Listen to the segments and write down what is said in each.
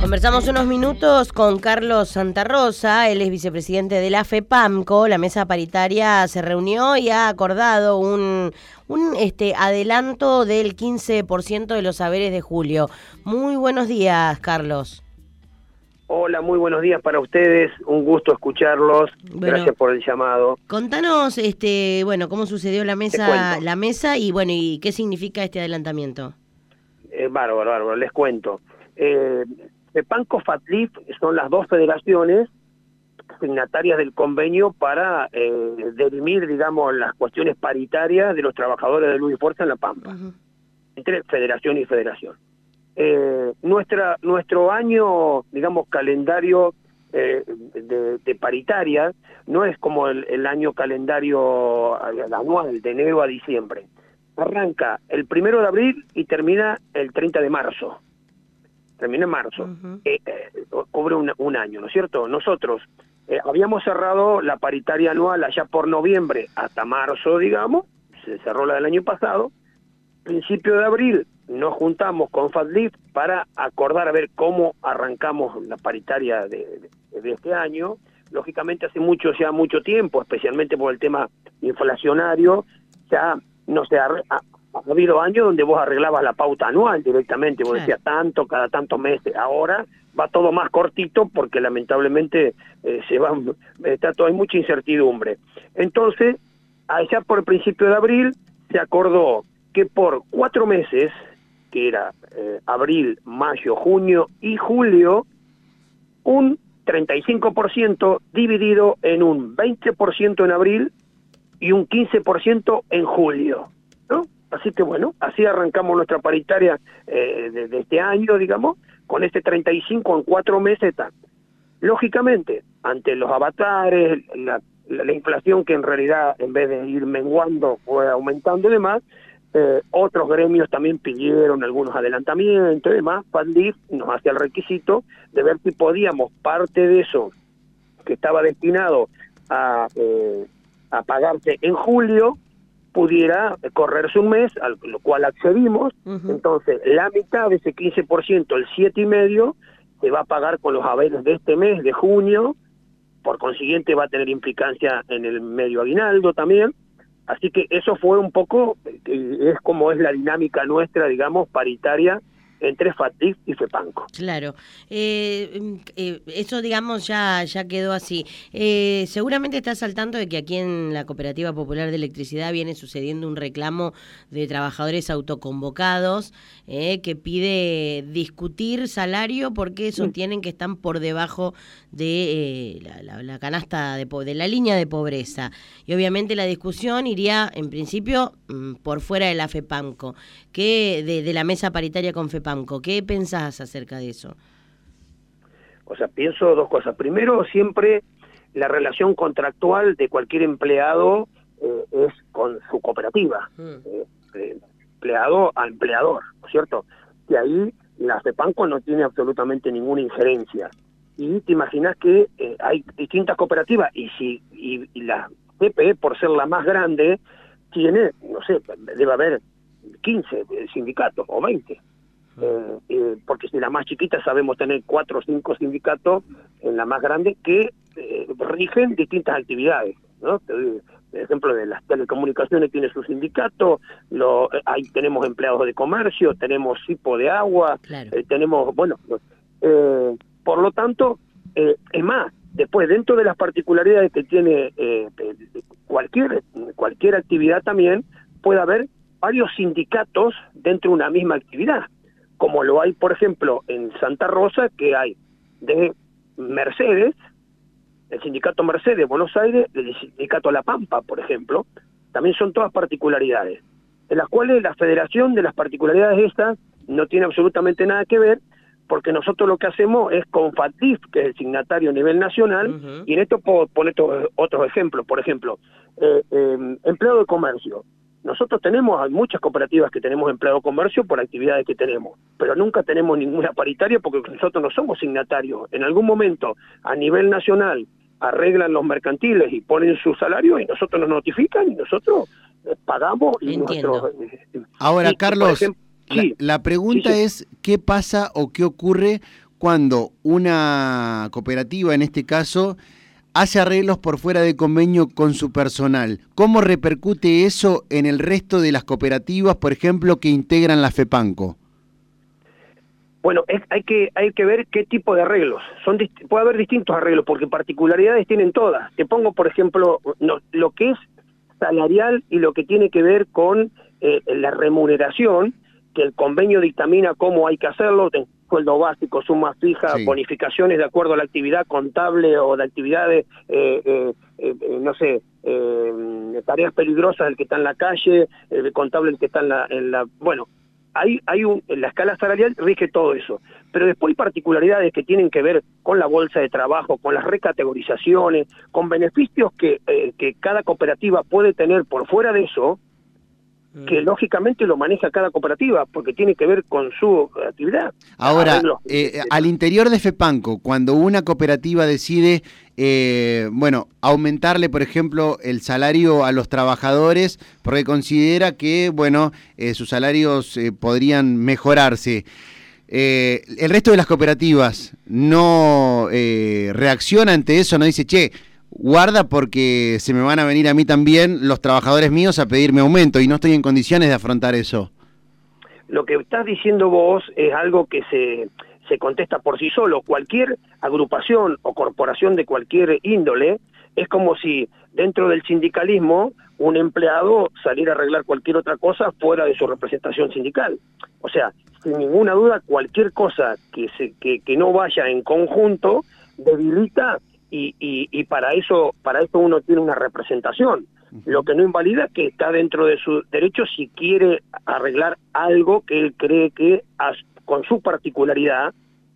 Conversamos unos minutos con Carlos Santa Rosa, él es vicepresidente de la FEPAMCO. La mesa paritaria se reunió y ha acordado un adelanto del 15% de los haberes de julio. Muy buenos días, Carlos. Hola, muy buenos días para ustedes, un gusto escucharlos, gracias por el llamado. Contanos, cómo sucedió la mesa y qué significa este adelantamiento. Bárbaro, les cuento. FEPAMCO, FATLIF son las dos federaciones signatarias del convenio para dirimir, digamos, las cuestiones paritarias de los trabajadores de luz y fuerza en La Pampa, entre federación y federación. Nuestro año, digamos, calendario de paritaria no es como el año calendario anual, de enero a diciembre. Arranca el 1 de abril y termina el 30 de marzo. Termina en marzo. Cubre un año, ¿no es cierto? Nosotros habíamos cerrado la paritaria anual allá por noviembre hasta marzo, digamos, se cerró la del año pasado. Principio de abril nos juntamos con FATLIF para acordar a ver cómo arrancamos la paritaria de este año. Lógicamente hace mucho tiempo, especialmente por el tema inflacionario, ya no sé, ha habido años donde vos arreglabas la pauta anual directamente, vos decías tanto, cada tantos meses. Ahora va todo más cortito porque lamentablemente hay mucha incertidumbre. Entonces, allá por el principio de abril se acordó que por 4 meses, que era abril, mayo, junio y julio, un 35% dividido en un 20% en abril y un 15% en julio, ¿no? Así que bueno, así arrancamos nuestra paritaria de este año, digamos, con este 35 en 4 meses. Lógicamente, ante los avatares, la inflación que en realidad en vez de ir menguando fue aumentando y demás, otros gremios también pidieron algunos adelantamientos y demás. FATLIF nos hacía el requisito de ver si podíamos parte de eso que estaba destinado a pagarse en julio, pudiera correrse un mes, a lo cual accedimos. Entonces la mitad de ese 15%, el 7,5%, se va a pagar con los haberes de este mes, de junio. Por consiguiente va a tener implicancia en el medio aguinaldo también. Así que eso fue un poco, es como es la dinámica nuestra, digamos, paritaria entre FATLIF y FEPAMCO. Claro, eso digamos ya quedó así. Seguramente estás al tanto de que aquí en la Cooperativa Popular de Electricidad viene sucediendo un reclamo de trabajadores autoconvocados que pide discutir salario porque sostienen que están por debajo de la canasta de la línea de pobreza. Y obviamente la discusión iría en principio por fuera de la FEPAMCO, de la mesa paritaria con FEPAMCO. ¿Qué pensás acerca de eso? O sea, pienso dos cosas. Primero, siempre la relación contractual de cualquier empleado es con su cooperativa, empleado a empleador, ¿no es cierto? Y ahí la FEPAMCO no tiene absolutamente ninguna injerencia. Y te imaginas que hay distintas cooperativas y la CPE, por ser la más grande, tiene, no sé, debe haber 15 sindicatos o 20. Porque si la más chiquita sabemos tener 4 o 5 sindicatos en la más grande que rigen distintas actividades, ¿no? Por ejemplo, de las telecomunicaciones tiene su sindicato, ahí tenemos empleados de comercio, tenemos CIPO de agua, tenemos, por lo tanto, es más, después dentro de las particularidades que tiene cualquier actividad también puede haber varios sindicatos dentro de una misma actividad, como lo hay, por ejemplo, en Santa Rosa, que hay de Mercedes, el sindicato Mercedes Buenos Aires, el sindicato La Pampa, por ejemplo. También son todas particularidades, en las cuales la federación de las particularidades estas no tiene absolutamente nada que ver, porque nosotros lo que hacemos es con FATLIF, que es el signatario a nivel nacional, y en esto puedo poner otros ejemplos. Por ejemplo, empleado de comercio. Nosotros hay muchas cooperativas que tenemos empleado de comercio por actividades que tenemos, pero nunca tenemos ninguna paritaria porque nosotros no somos signatarios. En algún momento, a nivel nacional, arreglan los mercantiles y ponen su salario y nosotros nos notifican y nosotros pagamos. Ahora, Carlos, la pregunta es, ¿qué pasa o qué ocurre cuando una cooperativa, en este caso, hace arreglos por fuera de convenio con su personal? ¿Cómo repercute eso en el resto de las cooperativas, por ejemplo, que integran la FEPANCO? Bueno, hay que ver qué tipo de arreglos. Puede haber distintos arreglos, porque particularidades tienen todas. Te pongo, por ejemplo, lo que es salarial y lo que tiene que ver con la remuneración, que el convenio dictamina cómo hay que hacerlo, sueldo básico, suma fija, sí, bonificaciones de acuerdo a la actividad contable o de actividades, no sé, tareas peligrosas del que está en la calle, el contable el que está en la bueno, en la escala salarial rige todo eso, pero después hay particularidades que tienen que ver con la bolsa de trabajo, con las recategorizaciones, con beneficios que cada cooperativa puede tener por fuera de eso, que lógicamente lo maneja cada cooperativa, porque tiene que ver con su actividad. Ahora, al interior de FEPANCO, cuando una cooperativa decide, aumentarle, por ejemplo, el salario a los trabajadores, porque considera que, sus salarios podrían mejorarse, el resto de las cooperativas no reacciona ante eso, no dice, che, guarda porque se me van a venir a mí también los trabajadores míos a pedirme aumento y no estoy en condiciones de afrontar eso. Lo que estás diciendo vos es algo que se contesta por sí solo. Cualquier agrupación o corporación de cualquier índole es como si dentro del sindicalismo un empleado saliera a arreglar cualquier otra cosa fuera de su representación sindical. O sea, sin ninguna duda, cualquier cosa que no vaya en conjunto debilita. Y para eso uno tiene una representación. Lo que no invalida que está dentro de su derecho si quiere arreglar algo que él cree que por su particularidad,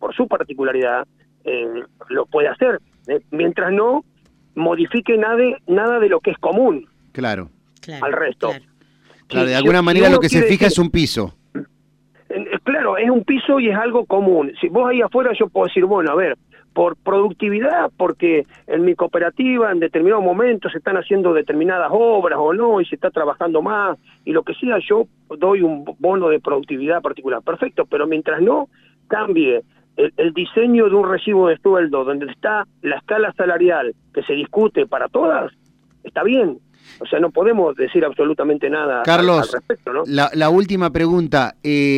lo puede hacer, mientras no modifique nada de lo que es común. Claro. Al resto. Claro, de alguna manera lo que se fija es un piso. Claro, es un piso y es algo común. Si vos ahí afuera yo puedo decir, bueno, a ver, por productividad, porque en mi cooperativa en determinado momento se están haciendo determinadas obras o no, y se está trabajando más, y lo que sea, yo doy un bono de productividad particular. Perfecto, pero mientras no cambie el diseño de un recibo de sueldo donde está la escala salarial que se discute para todas, está bien. O sea, no podemos decir absolutamente nada, Carlos, al respecto, ¿no? La última pregunta.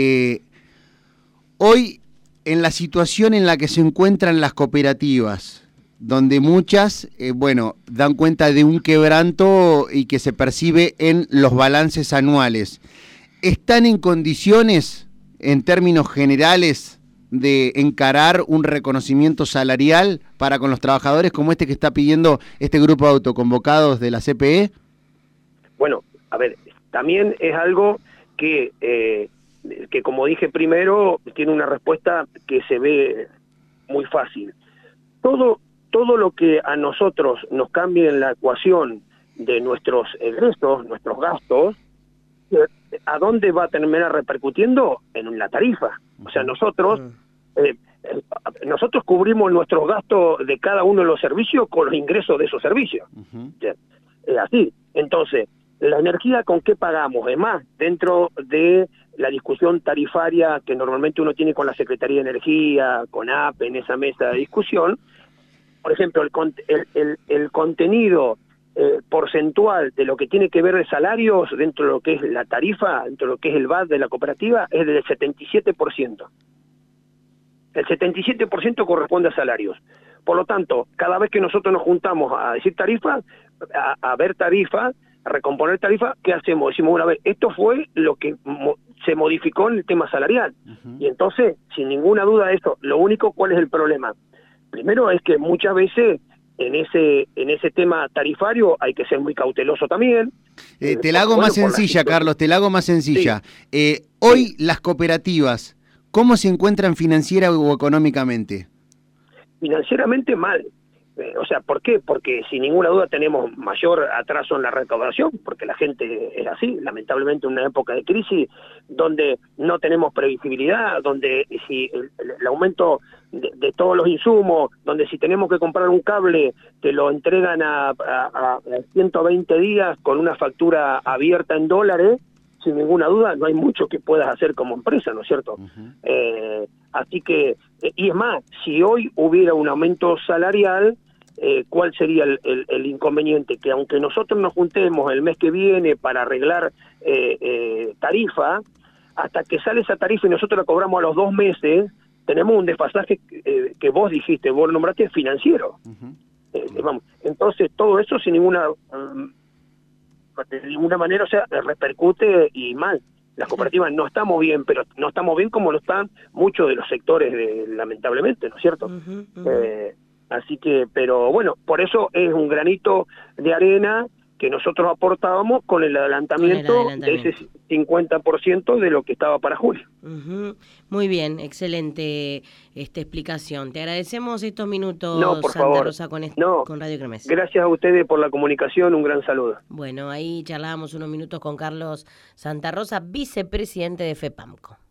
Hoy, en la situación en la que se encuentran las cooperativas, donde muchas, dan cuenta de un quebranto y que se percibe en los balances anuales, ¿están en condiciones, en términos generales, de encarar un reconocimiento salarial para con los trabajadores como este que está pidiendo este grupo de autoconvocados de la CPE? Bueno, a ver, también es algo que como dije primero, tiene una respuesta que se ve muy fácil. Todo lo que a nosotros nos cambie en la ecuación de nuestros egresos, nuestros gastos, ¿a dónde va a terminar repercutiendo? En la tarifa. O sea, nosotros cubrimos nuestros gastos de cada uno de los servicios con los ingresos de esos servicios. Es así. Entonces, la energía, ¿con qué pagamos? Es más, dentro de la discusión tarifaria que normalmente uno tiene con la Secretaría de Energía, con APE, en esa mesa de discusión, por ejemplo, el contenido porcentual de lo que tiene que ver de salarios dentro de lo que es la tarifa, dentro de lo que es el VAT de la cooperativa, es del 77%. El 77% corresponde a salarios. Por lo tanto, cada vez que nosotros nos juntamos a decir tarifa, a ver tarifa, a recomponer tarifa, ¿qué hacemos? Decimos, bueno, a ver, esto fue lo que se modificó en el tema salarial. Y entonces, sin ninguna duda eso, lo único, ¿cuál es el problema? Primero es que muchas veces en ese tema tarifario hay que ser muy cauteloso también. Te la hago más sencilla, Carlos, te la hago más sencilla. Sí. Hoy las cooperativas, ¿cómo se encuentran financiera o económicamente? Financieramente mal. O sea, ¿por qué? Porque sin ninguna duda tenemos mayor atraso en la recaudación, porque la gente es así, lamentablemente en una época de crisis donde no tenemos previsibilidad, donde si el aumento de todos los insumos, donde si tenemos que comprar un cable te lo entregan a 120 días con una factura abierta en dólares, sin ninguna duda no hay mucho que puedas hacer como empresa, ¿no es cierto? Así que, y es más, si hoy hubiera un aumento salarial, ¿cuál sería el inconveniente? Que aunque nosotros nos juntemos el mes que viene para arreglar tarifa, hasta que sale esa tarifa y nosotros la cobramos a los 2 meses, tenemos un desfasaje que vos dijiste, vos lo nombraste, financiero. Vamos, entonces todo eso sin ninguna manera, o sea, repercute y mal. Las cooperativas no estamos bien, pero no estamos bien como lo están muchos de los sectores, lamentablemente, ¿no es cierto? Así que, pero bueno, por eso es un granito de arena que nosotros aportábamos con el adelantamiento de ese 50% de lo que estaba para julio. Muy bien, excelente explicación. Te agradecemos estos minutos, no, por Santa favor. Rosa, con Radio Kermés. Gracias a ustedes por la comunicación, un gran saludo. Bueno, ahí charlábamos unos minutos con Carlos Santa Rosa, vicepresidente de FEPAMCO.